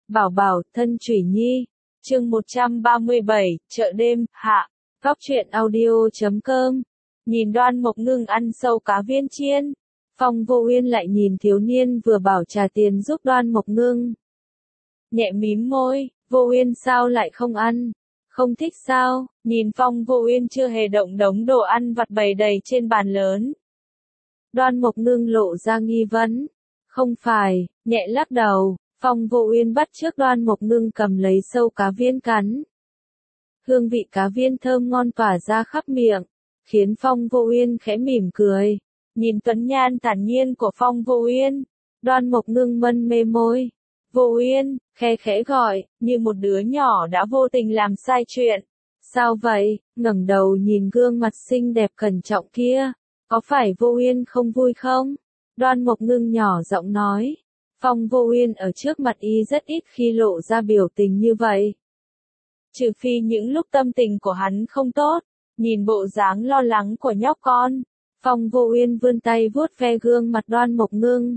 Bảo bảo, thân Thủy Nhi. Chương 137, chợ đêm, hạ. Góc truyện audio.com. Nhìn Đoan Mộc Ngưng ăn sâu cá viên chiên. Phong Vô Uyên lại nhìn thiếu niên vừa bảo trả tiền giúp Đoan Mộc Ngưng. Nhẹ mím môi, Vô Uyên sao lại không ăn? Không thích sao? Nhìn Phong Vô Uyên chưa hề động đống đồ ăn vặt bày đầy trên bàn lớn. Đoan Mộc Ngưng lộ ra nghi vấn. Không phải, nhẹ lắc đầu. Phong Vô Uyên bắt chước Đoan Mộc Ngưng cầm lấy sâu cá viên cắn. Hương vị cá viên thơm ngon tỏa ra khắp miệng, khiến Phong Vô Uyên khẽ mỉm cười. Nhìn tuấn nhan thản nhiên của Phong Vô Uyên, Đoan Mộc Ngưng mân mê môi. Vô Uyên, khe khẽ gọi, như một đứa nhỏ đã vô tình làm sai chuyện. Sao vậy? Ngẩng đầu nhìn gương mặt xinh đẹp cẩn trọng kia. Có phải Vô Uyên không vui không? Đoan Mộc Ngưng nhỏ giọng nói. Phong Vô Uyên ở trước mặt y rất ít khi lộ ra biểu tình như vậy. Trừ phi những lúc tâm tình của hắn không tốt, nhìn bộ dáng lo lắng của nhóc con, Phong Vô Uyên vươn tay vuốt ve gương mặt Đoan Mộc Ngưng.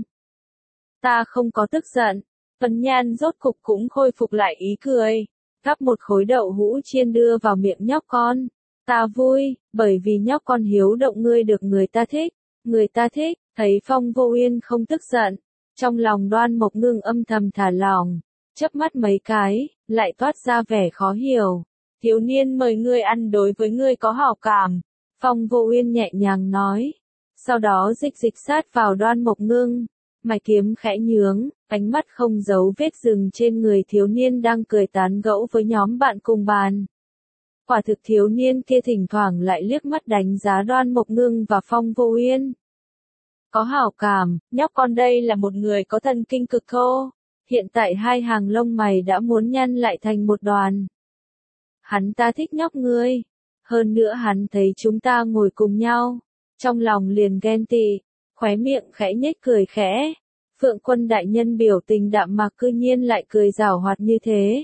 Ta không có tức giận, Tuấn Nhan rốt cục cũng khôi phục lại ý cười, gắp một khối đậu hũ chiên đưa vào miệng nhóc con. Ta vui, bởi vì nhóc con hiếu động ngươi được người ta thích, thấy Phong Vô Uyên không tức giận. Trong lòng Đoan Mộc Ngưng âm thầm thả lỏng, chớp mắt mấy cái, lại toát ra vẻ khó hiểu. Thiếu niên mời ngươi ăn đối với ngươi có hảo cảm, Phong Vô Uyên nhẹ nhàng nói. Sau đó dịch sát vào Đoan Mộc Ngưng, mày kiếm khẽ nhướng, ánh mắt không giấu vết dừng trên người thiếu niên đang cười tán gẫu với nhóm bạn cùng bàn. Quả thực thiếu niên kia thỉnh thoảng lại liếc mắt đánh giá Đoan Mộc Ngưng và Phong Vô Uyên. Có hảo cảm, nhóc con đây là một người có thần kinh cực thô. Hiện tại hai hàng lông mày đã muốn nhăn lại thành một đoàn. Hắn ta thích nhóc ngươi. Hơn nữa hắn thấy chúng ta ngồi cùng nhau. Trong lòng liền ghen tị, khóe miệng khẽ nhếch cười khẽ. Phượng Quân đại nhân biểu tình đạm mạc cư nhiên lại cười giảo hoạt như thế.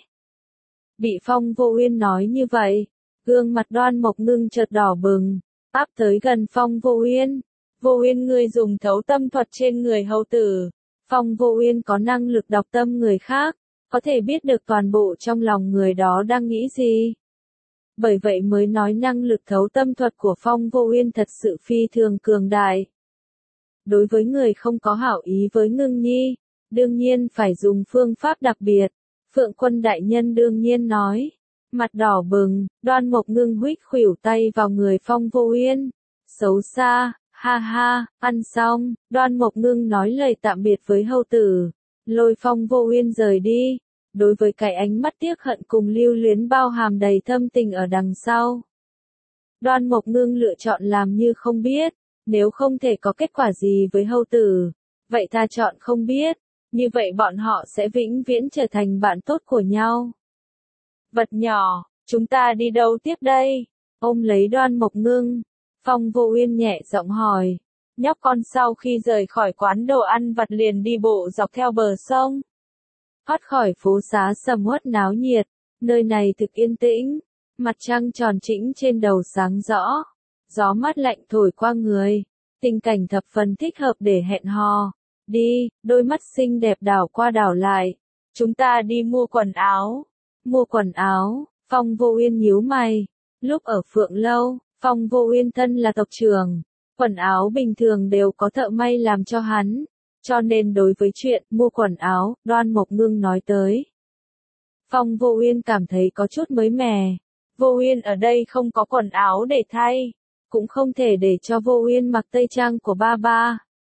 Bị Phong Vô Uyên nói như vậy, gương mặt Đoan Mộc Ngưng chợt đỏ bừng, áp tới gần Phong Vô Uyên. Vô Uyên ngươi dùng thấu tâm thuật trên người hầu tử. Phong Vô Uyên có năng lực đọc tâm người khác, có thể biết được toàn bộ trong lòng người đó đang nghĩ gì. Bởi vậy mới nói năng lực thấu tâm thuật của Phong Vô Uyên thật sự phi thường cường đại. Đối với người không có hảo ý với Ngưng Nhi, đương nhiên phải dùng phương pháp đặc biệt. Phượng Quân đại nhân đương nhiên nói. Mặt đỏ bừng, Đoan Mộc Ngưng huých khuỷu tay vào người Phong Vô Uyên. Xấu xa. Ha ha, ăn xong, Đoan Mộc Ngưng nói lời tạm biệt với hầu tử, lôi Phong Vô Uyên rời đi, đối với cái ánh mắt tiếc hận cùng lưu luyến bao hàm đầy thâm tình ở đằng sau. Đoan Mộc Ngưng lựa chọn làm như không biết, nếu không thể có kết quả gì với hầu tử, vậy ta chọn không biết, như vậy bọn họ sẽ vĩnh viễn trở thành bạn tốt của nhau. Vật nhỏ, chúng ta đi đâu tiếp đây? Ôm lấy Đoan Mộc Ngưng. Phong Vô Uyên nhẹ giọng hỏi, nhóc con sau khi rời khỏi quán đồ ăn vặt liền đi bộ dọc theo bờ sông. Thoát khỏi phố xá sầm uất náo nhiệt, nơi này thực yên tĩnh, mặt trăng tròn trĩnh trên đầu sáng rõ, gió mát lạnh thổi qua người, tình cảnh thập phần thích hợp để hẹn hò. Đi, đôi mắt xinh đẹp đảo qua đảo lại, chúng ta đi mua quần áo. Mua quần áo, Phong Vô Uyên nhíu mày, lúc ở Phượng Lâu. Phong Vô Uyên thân là tộc trưởng, quần áo bình thường đều có thợ may làm cho hắn, cho nên đối với chuyện mua quần áo, Đoan Mộc Ngưng nói tới. Phong Vô Uyên cảm thấy có chút mới mẻ, Vô Uyên ở đây không có quần áo để thay, cũng không thể để cho Vô Uyên mặc tây trang của ba ba.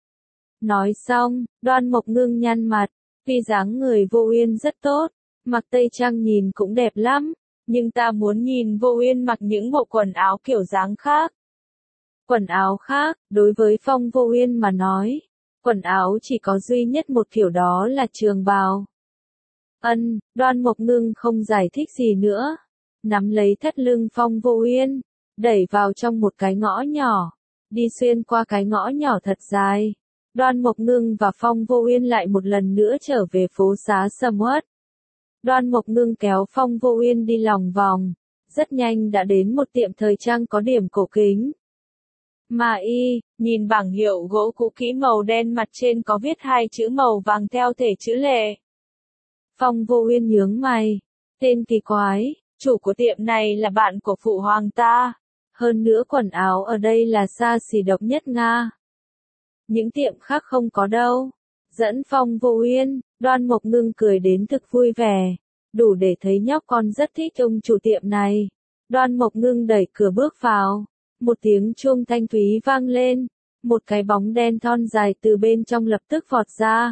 Nói xong, Đoan Mộc Ngưng nhăn mặt, vì dáng người Vô Uyên rất tốt, mặc tây trang nhìn cũng đẹp lắm. Nhưng ta muốn nhìn Vô Uyên mặc những bộ quần áo kiểu dáng khác. Quần áo khác, đối với Phong Vô Uyên mà nói, quần áo chỉ có duy nhất một kiểu đó là trường bào. Đoan Mộc Ngưng không giải thích gì nữa, nắm lấy thắt lưng Phong Vô Uyên, đẩy vào trong một cái ngõ nhỏ, đi xuyên qua cái ngõ nhỏ thật dài. Đoan Mộc Ngưng và Phong Vô Uyên lại một lần nữa trở về phố xá sầm uất. Đoan Mộc Ngưng kéo Phong Vô Uyên đi lòng vòng, rất nhanh đã đến một tiệm thời trang có điểm cổ kính. Mà y, nhìn bảng hiệu gỗ cũ kỹ màu đen mặt trên có viết hai chữ màu vàng theo thể chữ lệ. Phong Vô Uyên nhướng mày. Tên kỳ quái, chủ của tiệm này là bạn của phụ hoàng ta. Hơn nữa quần áo ở đây là xa xỉ độc nhất Nga. Những tiệm khác không có đâu. Dẫn Phong Vô Uyên, Đoan Mộc Ngưng cười đến thực vui vẻ. Đủ để thấy nhóc con rất thích ông chủ tiệm này. Đoan Mộc Ngưng đẩy cửa bước vào. Một tiếng chuông thanh thúy vang lên. Một cái bóng đen thon dài từ bên trong lập tức vọt ra.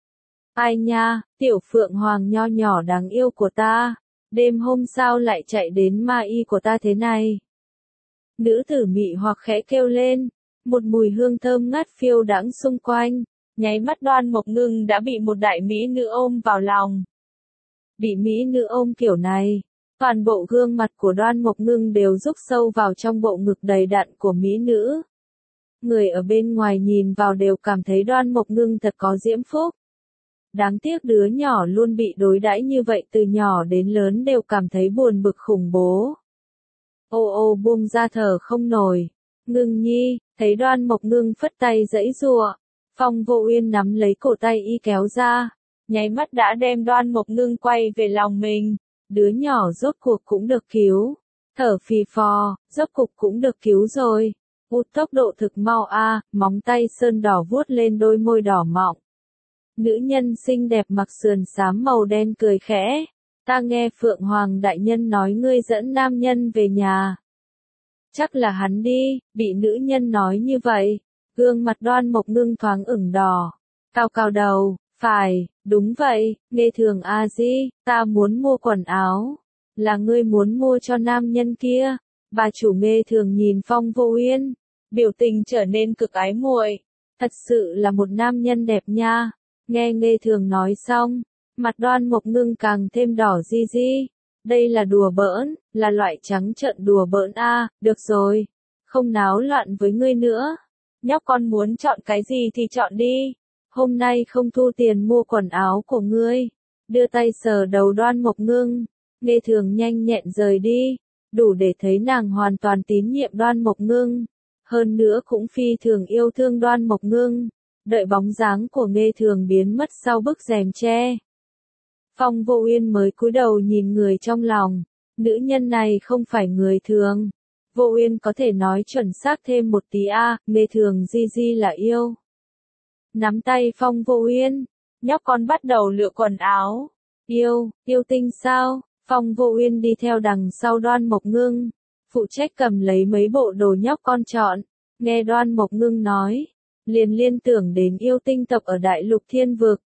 Ai nha, tiểu phượng hoàng nho nhỏ đáng yêu của ta. Đêm hôm sao lại chạy đến ma y của ta thế này? Nữ tử mị hoặc khẽ kêu lên. Một mùi hương thơm ngát phiêu đãng xung quanh. Nháy mắt Đoan Mộc Ngưng đã bị một đại mỹ nữ ôm vào lòng. Bị mỹ nữ ôm kiểu này, toàn bộ gương mặt của Đoan Mộc Ngưng đều rúc sâu vào trong bộ ngực đầy đặn của mỹ nữ. Người ở bên ngoài nhìn vào đều cảm thấy Đoan Mộc Ngưng thật có diễm phúc. Đáng tiếc đứa nhỏ luôn bị đối đãi như vậy từ nhỏ đến lớn đều cảm thấy buồn bực khủng bố. Ô ô buông ra thở không nổi. Ngưng nhi, thấy Đoan Mộc Ngưng phất tay giãy giụa. Phong Vô Uyên nắm lấy cổ tay y kéo ra. Nháy mắt đã đem Đoan Mộc Ngưng quay về lòng mình. Đứa nhỏ rốt cuộc cũng được cứu. Thở phì phò, rốt cục cũng được cứu rồi. Tốc độ thực mau a, móng tay sơn đỏ vuốt lên đôi môi đỏ mọng. Nữ nhân xinh đẹp mặc sườn xám màu đen cười khẽ. Ta nghe Phượng Hoàng đại nhân nói ngươi dẫn nam nhân về nhà. Chắc là hắn đi, bị nữ nhân nói như vậy. Gương mặt Đoan Mộc Ngưng thoáng ửng đỏ. Cao cao đầu, phải, đúng vậy, Nghe Thường a di, ta muốn mua quần áo. Là ngươi muốn mua cho nam nhân kia. Bà chủ Nghe Thường nhìn Phong Vô Uyên. Biểu tình trở nên cực ái muội. Thật sự là một nam nhân đẹp nha. Nghe Nghe Thường nói xong, mặt Đoan Mộc Ngưng càng thêm đỏ di di. Đây là đùa bỡn, là loại trắng trợn đùa bỡn a. Được rồi, không náo loạn với ngươi nữa. Nhóc con muốn chọn cái gì thì chọn đi. Hôm nay không thu tiền mua quần áo của ngươi. Đưa tay sờ đầu Đoan Mộc Ngưng. Nghe Thường nhanh nhẹn rời đi. Đủ để thấy nàng hoàn toàn tín nhiệm Đoan Mộc Ngưng. Hơn nữa cũng phi thường yêu thương Đoan Mộc Ngưng. Đợi bóng dáng của Nghe Thường biến mất sau bức rèm tre. Phong Vô Uyên mới cúi đầu nhìn người trong lòng. Nữ nhân này không phải người thường. Vô Uyên có thể nói chuẩn xác thêm một tí a, Nghe Thường di di là yêu. Nắm tay Phong Vô Uyên, nhóc con bắt đầu lựa quần áo. Yêu tinh sao? Phong Vô Uyên đi theo đằng sau Đoan Mộc Ngưng, phụ trách cầm lấy mấy bộ đồ nhóc con chọn. Nghe Đoan Mộc Ngưng nói, liền liên tưởng đến yêu tinh tộc ở Đại Lục Thiên Vực.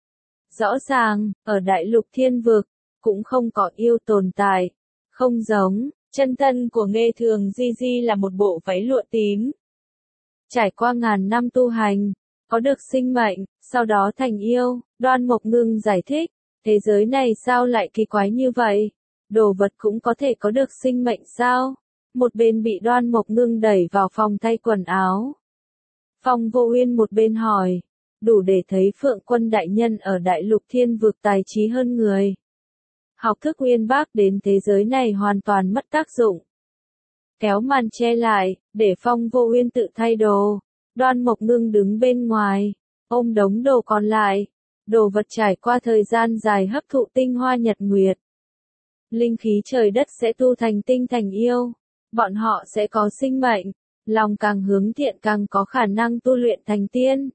Rõ ràng, ở Đại Lục Thiên Vực, cũng không có yêu tồn tại. Không giống, chân thân của Nghe Thường di di là một bộ váy lụa tím. Trải qua ngàn năm tu hành, có được sinh mệnh, sau đó thành yêu. Đoan Mộc Ngưng giải thích, thế giới này sao lại kỳ quái như vậy? Đồ vật cũng có thể có được sinh mệnh sao? Một bên bị Đoan Mộc Ngưng đẩy vào phòng thay quần áo. Phong Vô Uyên một bên hỏi, đủ để thấy Phượng Quân đại nhân ở Đại Lục Thiên Vực tài trí hơn người. Học thức uyên bác đến thế giới này hoàn toàn mất tác dụng. Kéo màn che lại, để Phong Vô Uyên tự thay đồ. Đoan Mộc Ngưng đứng bên ngoài, ôm đống đồ còn lại. Đồ vật trải qua thời gian dài hấp thụ tinh hoa nhật nguyệt. Linh khí trời đất sẽ tu thành tinh thành yêu. Bọn họ sẽ có sinh mệnh. Lòng càng hướng thiện càng có khả năng tu luyện thành tiên.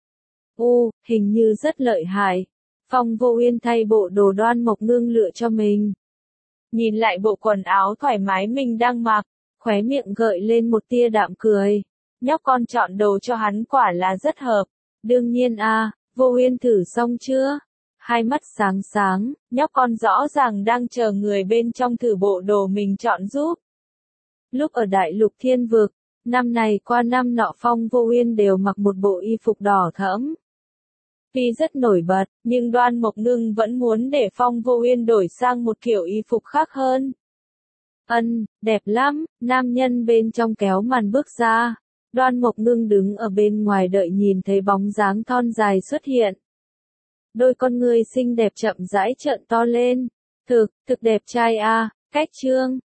Hình như rất lợi hại. Phong Vô Uyên thay bộ đồ Đoan Mộc Ngưng lựa cho mình. Nhìn lại bộ quần áo thoải mái mình đang mặc, khóe miệng gợi lên một tia đạm cười. Nhóc con chọn đồ cho hắn quả là rất hợp. Đương nhiên a, Vô Uyên thử xong chưa? Hai mắt sáng sáng, nhóc con rõ ràng đang chờ người bên trong thử bộ đồ mình chọn giúp. Lúc ở Đại Lục Thiên Vực, năm này qua năm nọ Phong Vô Uyên đều mặc một bộ y phục đỏ thẫm. Tuy rất nổi bật, nhưng Đoan Mộc Ngưng vẫn muốn để Phong Vô Uyên đổi sang một kiểu y phục khác hơn. Đẹp lắm, nam nhân bên trong kéo màn bước ra. Đoan Mộc Ngưng đứng ở bên ngoài đợi nhìn thấy bóng dáng thon dài xuất hiện. Đôi con người xinh đẹp chậm rãi trợn to lên. Thực đẹp trai a, cách trương,